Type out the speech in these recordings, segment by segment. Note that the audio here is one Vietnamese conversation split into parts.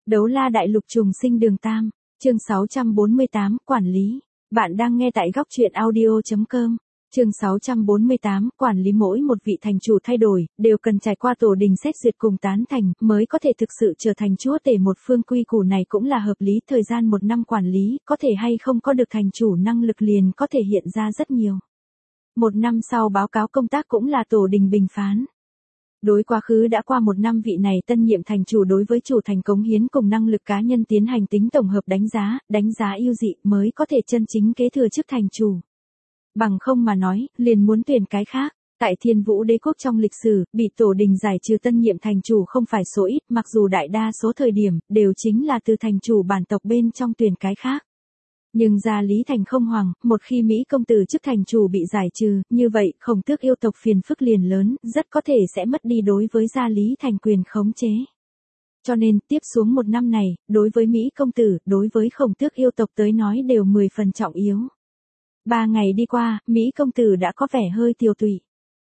Đấu la đại lục trùng sinh đường tam, chương 648, quản lý. Bạn đang nghe tại góc truyện audio.com. Chương 648, quản lý. Mỗi một vị thành chủ thay đổi, đều cần trải qua tổ đình xét duyệt cùng tán thành, mới có thể thực sự trở thành chúa tể một phương. Quy củ này cũng là hợp lý. Thời gian 1 năm quản lý, có thể hay không có được thành chủ năng lực liền có thể hiện ra rất nhiều. 1 năm sau báo cáo công tác cũng là tổ đình bình phán. Đối quá khứ đã qua 1 năm, vị này tân nhiệm thành chủ đối với chủ thành cống hiến cùng năng lực cá nhân tiến hành tính tổng hợp đánh giá ưu dị mới có thể chân chính kế thừa chức thành chủ. Bằng không mà nói, liền muốn tuyển cái khác. Tại Thiên Vũ Đế quốc trong lịch sử, bị tổ đình giải trừ tân nhiệm thành chủ không phải số ít, mặc dù đại đa số thời điểm, đều chính là từ thành chủ bản tộc bên trong tuyển cái khác. Nhưng Gia Lý Thành không hoàng, một khi Mỹ công tử chức thành chủ bị giải trừ, như vậy Khổng Tước yêu tộc phiền phức liền lớn, rất có thể sẽ mất đi đối với Gia Lý Thành quyền khống chế. Cho nên, tiếp xuống 1 năm này, đối với Mỹ công tử, đối với Khổng Tước yêu tộc tới nói đều 10 phần trọng yếu. 3 ngày đi qua, Mỹ công tử đã có vẻ hơi tiều tụy.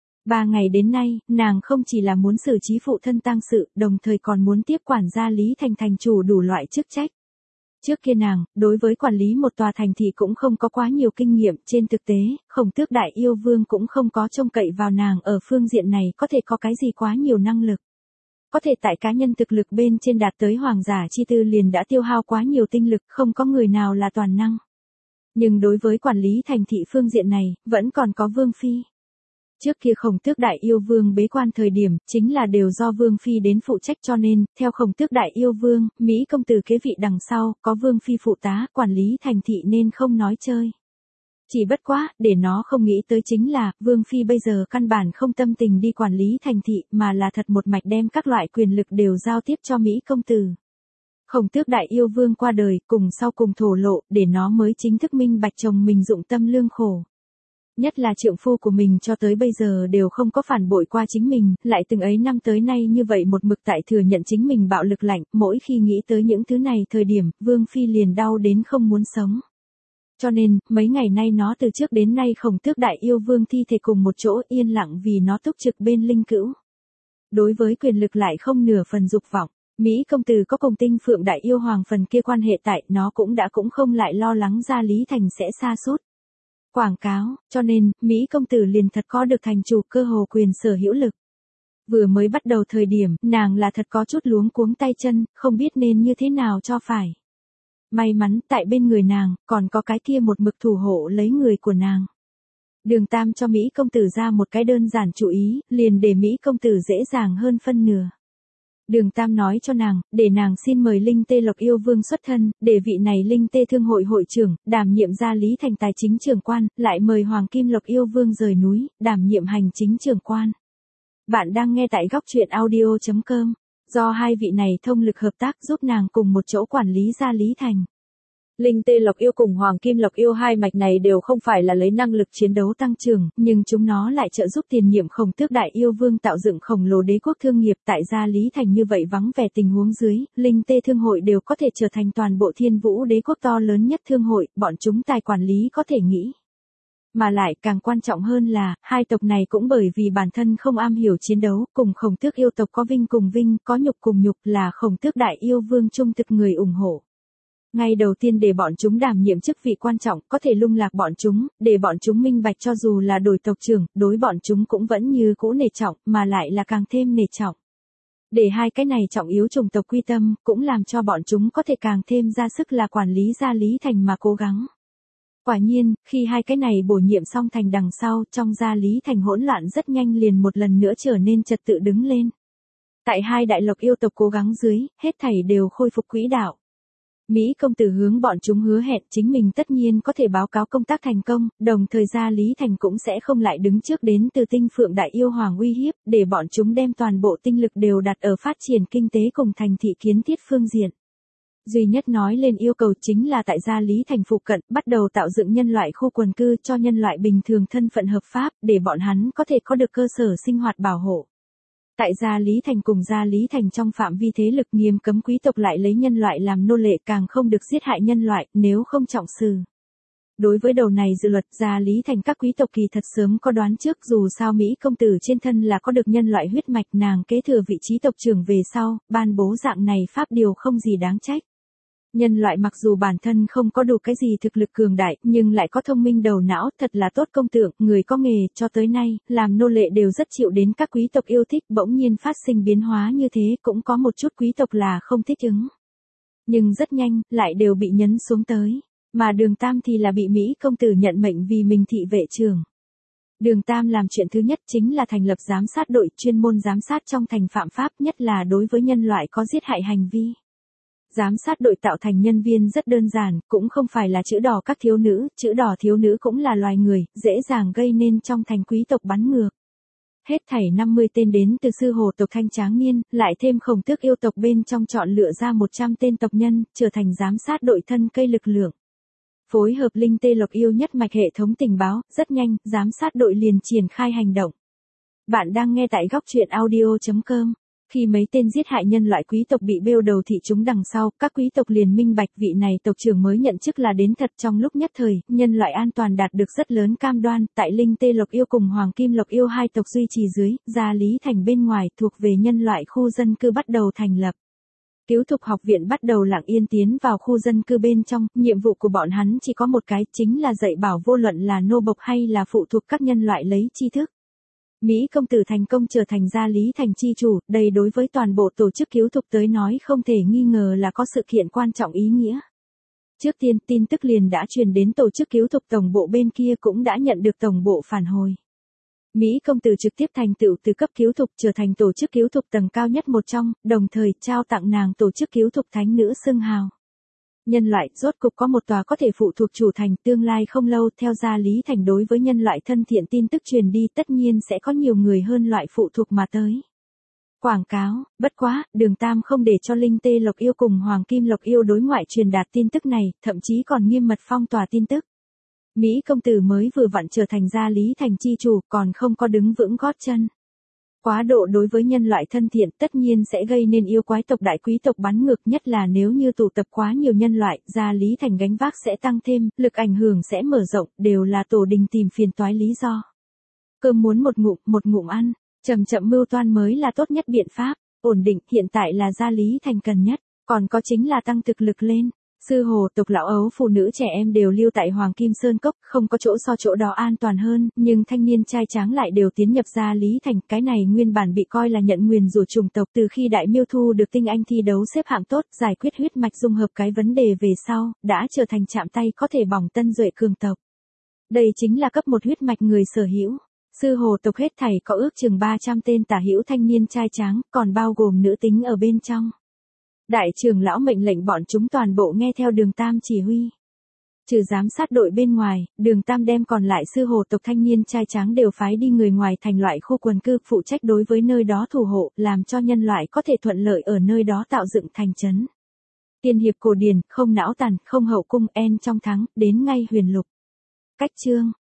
3 ngày đến nay, nàng không chỉ là muốn xử trí phụ thân tang sự, đồng thời còn muốn tiếp quản Gia Lý Thành thành chủ đủ loại chức trách. Trước kia nàng, đối với quản lý một tòa thành thị cũng không có quá nhiều kinh nghiệm, trên thực tế, Khổng Tước đại yêu vương cũng không có trông cậy vào nàng ở phương diện này có thể có cái gì quá nhiều năng lực. Có thể tại cá nhân thực lực bên trên đạt tới hoàng giả chi tư liền đã tiêu hao quá nhiều tinh lực, không có người nào là toàn năng. Nhưng đối với quản lý thành thị phương diện này, vẫn còn có Vương Phi. Trước kia Khổng Tước đại yêu vương bế quan thời điểm, chính là đều do Vương Phi đến phụ trách, cho nên, theo Khổng Tước đại yêu vương, Mỹ công tử kế vị đằng sau, có Vương Phi phụ tá, quản lý thành thị nên không nói chơi. Chỉ bất quá, để nó không nghĩ tới chính là, Vương Phi bây giờ căn bản không tâm tình đi quản lý thành thị, mà là thật một mạch đem các loại quyền lực đều giao tiếp cho Mỹ công tử. Khổng Tước đại yêu vương qua đời, cùng thổ lộ, để nó mới chính thức minh bạch chồng mình dụng tâm lương khổ. Nhất là trượng phu của mình cho tới bây giờ đều không có phản bội qua chính mình, lại từng ấy năm tới nay như vậy một mực tại thừa nhận chính mình bạo lực lạnh, mỗi khi nghĩ tới những thứ này thời điểm, Vương Phi liền đau đến không muốn sống. Cho nên, mấy ngày nay nó từ trước đến nay Khổng Tước đại yêu vương thi thể cùng một chỗ yên lặng vì nó túc trực bên linh cữu. Đối với quyền lực lại không nửa phần dục vọng. Mỹ công tử có cùng Tinh Phượng đại yêu hoàng phần kia quan hệ tại, nó cũng không lại lo lắng Gia Lý Thành sẽ sa sút quảng cáo, cho nên, Mỹ công tử liền thật có được thành chủ cơ hồ quyền sở hữu lực. Vừa mới bắt đầu thời điểm, nàng là thật có chút luống cuống tay chân, không biết nên như thế nào cho phải. May mắn, tại bên người nàng, còn có cái kia một mực thủ hộ lấy người của nàng. Đường Tam cho Mỹ công tử ra một cái đơn giản chú ý, liền để Mỹ công tử dễ dàng hơn phân nửa. Đường Tam nói cho nàng, để nàng xin mời Linh Tê Lộc yêu vương xuất thân, để vị này Linh Tê Thương hội hội trưởng, đảm nhiệm Gia Lý Thành tài chính trưởng quan, lại mời Hoàng Kim Lộc yêu vương rời núi, đảm nhiệm hành chính trưởng quan. Bạn đang nghe tại góc truyện audio.com, do hai vị này thông lực hợp tác giúp nàng cùng một chỗ quản lý Gia Lý Thành. Linh Tê Lộc yêu cùng Hoàng Kim Lộc yêu hai mạch này đều không phải là lấy năng lực chiến đấu tăng trưởng, nhưng chúng nó lại trợ giúp tiền nhiệm Khổng Tước đại yêu vương tạo dựng khổng lồ đế quốc thương nghiệp tại Gia Lý Thành. Như vậy vắng vẻ tình huống dưới, Linh Tê thương hội đều có thể trở thành toàn bộ Thiên Vũ Đế quốc to lớn nhất thương hội, bọn chúng tài quản lý có thể nghĩ. Mà lại càng quan trọng hơn là, hai tộc này cũng bởi vì bản thân không am hiểu chiến đấu, cùng Khổng Tước yêu tộc có vinh cùng vinh, có nhục cùng nhục, là Khổng Tước đại yêu vương trung thực người ủng hộ. Ngay đầu tiên để bọn chúng đảm nhiệm chức vị quan trọng, có thể lung lạc bọn chúng, để bọn chúng minh bạch cho dù là đổi tộc trưởng, đối bọn chúng cũng vẫn như cũ nể trọng, mà lại là càng thêm nể trọng. Để hai cái này trọng yếu chủng tộc quy tâm, cũng làm cho bọn chúng có thể càng thêm ra sức là quản lý Gia Lý Thành mà cố gắng. Quả nhiên, khi hai cái này bổ nhiệm xong thành đằng sau, trong Gia Lý Thành hỗn loạn rất nhanh liền một lần nữa trở nên trật tự đứng lên. Tại hai đại lộc yêu tộc cố gắng dưới, hết thảy đều khôi phục quỹ đạo. Mỹ công tử hướng bọn chúng hứa hẹn chính mình tất nhiên có thể báo cáo công tác thành công, đồng thời Gia Lý Thành cũng sẽ không lại đứng trước đến từ Tinh Phượng đại yêu hoàng uy hiếp, để bọn chúng đem toàn bộ tinh lực đều đặt ở phát triển kinh tế cùng thành thị kiến thiết phương diện. Duy nhất nói lên yêu cầu chính là tại Gia Lý Thành phụ cận, bắt đầu tạo dựng nhân loại khu quần cư cho nhân loại bình thường thân phận hợp pháp, để bọn hắn có thể có được cơ sở sinh hoạt bảo hộ. Tại Gia Lý Thành cùng Gia Lý Thành trong phạm vi thế lực nghiêm cấm quý tộc lại lấy nhân loại làm nô lệ, càng không được giết hại nhân loại, nếu không trọng xử. Đối với đầu này dự luật gia lý thành các quý tộc kỳ thật sớm có đoán trước, dù sao Mỹ công tử trên thân là có được nhân loại huyết mạch, nàng kế thừa vị trí tộc trưởng về sau, ban bố dạng này pháp điều không gì đáng trách. Nhân loại mặc dù bản thân không có đủ cái gì thực lực cường đại, nhưng lại có thông minh đầu não, thật là tốt công tượng, người có nghề, cho tới nay, làm nô lệ đều rất chịu đến các quý tộc yêu thích, bỗng nhiên phát sinh biến hóa như thế, cũng có một chút quý tộc là không thích ứng. Nhưng rất nhanh, lại đều bị nhấn xuống tới. Mà Đường Tam thì là bị Mỹ công tử nhận mệnh vì mình thị vệ trưởng. Đường Tam làm chuyện thứ nhất chính là thành lập giám sát đội chuyên môn giám sát trong thành phạm pháp, nhất là đối với nhân loại có giết hại hành vi. Giám sát đội tạo thành nhân viên rất đơn giản, cũng không phải là chữ đỏ các thiếu nữ, chữ đỏ thiếu nữ cũng là loài người, dễ dàng gây nên trong thành quý tộc bắn ngược. Hết thảy 50 tên đến từ sư hồ tộc Thanh Tráng Niên, lại thêm Khổng Tước yêu tộc bên trong chọn lựa ra 100 tên tộc nhân, trở thành giám sát đội thân cây lực lượng. Phối hợp linh tê lộc yêu nhất mạch hệ thống tình báo, rất nhanh, giám sát đội liền triển khai hành động. Bạn đang nghe tại góc truyện audio.com. Khi mấy tên giết hại nhân loại quý tộc bị bêu đầu thị chúng đằng sau, các quý tộc liền minh bạch vị này tộc trưởng mới nhận chức là đến thật. Trong lúc nhất thời, nhân loại an toàn đạt được rất lớn cam đoan, tại linh tê lộc yêu cùng hoàng kim lộc yêu hai tộc duy trì dưới, gia lý thành bên ngoài thuộc về nhân loại khu dân cư bắt đầu thành lập. Cứu thục học viện bắt đầu lặng yên tiến vào khu dân cư bên trong, nhiệm vụ của bọn hắn chỉ có một cái, chính là dạy bảo vô luận là nô bộc hay là phụ thuộc các nhân loại lấy tri thức. Mỹ công tử thành công trở thành gia lý thành chi chủ, đây đối với toàn bộ tổ chức cứu thục tới nói không thể nghi ngờ là có sự kiện quan trọng ý nghĩa. Trước tiên, tin tức liền đã truyền đến tổ chức cứu thục tổng bộ bên kia cũng đã nhận được tổng bộ phản hồi. Mỹ công tử trực tiếp thành tựu từ cấp cứu thục trở thành tổ chức cứu thục tầng cao nhất một trong, đồng thời trao tặng nàng tổ chức cứu thục thánh nữ xưng hào. Nhân loại rốt cục có một tòa có thể phụ thuộc chủ thành, tương lai không lâu theo gia lý thành đối với nhân loại thân thiện tin tức truyền đi, tất nhiên sẽ có nhiều người hơn loại phụ thuộc mà tới. Quảng cáo, bất quá, Đường Tam không để cho linh tê lộc yêu cùng hoàng kim lộc yêu đối ngoại truyền đạt tin tức này, thậm chí còn nghiêm mật phong tỏa tin tức. Mỹ công tử mới vừa vặn trở thành gia lý thành chi chủ, còn không có đứng vững gót chân. Quá độ đối với nhân loại thân thiện tất nhiên sẽ gây nên yêu quái tộc đại quý tộc bắn ngược, nhất là nếu như tụ tập quá nhiều nhân loại, gia lý thành gánh vác sẽ tăng thêm, lực ảnh hưởng sẽ mở rộng, đều là tổ đình tìm phiền toái lý do. Cơm muốn một ngụm ăn, chậm chậm mưu toan mới là tốt nhất biện pháp, ổn định hiện tại là gia lý thành cần nhất, còn có chính là tăng thực lực lên. Sư hồ tộc lão ấu phụ nữ trẻ em đều lưu tại Hoàng Kim Sơn Cốc, không có chỗ so chỗ đó an toàn hơn, nhưng thanh niên trai tráng lại đều tiến nhập gia lý thành, cái này nguyên bản bị coi là nhận nguyền rủa chủng tộc, từ khi Đại Miêu thu được tinh anh thi đấu xếp hạng tốt, giải quyết huyết mạch dung hợp cái vấn đề về sau, đã trở thành chạm tay có thể bỏng tân duệ cường tộc. Đây chính là cấp một huyết mạch người sở hữu. Sư hồ tộc hết thảy có ước chừng 300 tên tả hữu thanh niên trai tráng, còn bao gồm nữ tính ở bên trong. Đại trưởng lão mệnh lệnh bọn chúng toàn bộ nghe theo Đường Tam chỉ huy. Trừ giám sát đội bên ngoài, Đường Tam đem còn lại sư hồ tộc thanh niên trai tráng đều phái đi người ngoài thành loại khu quần cư, phụ trách đối với nơi đó thủ hộ, làm cho nhân loại có thể thuận lợi ở nơi đó tạo dựng thành trấn. Tiên hiệp cổ điển, không não tàn, không hậu cung, en trong thắng, đến ngay huyền lục. Cách chương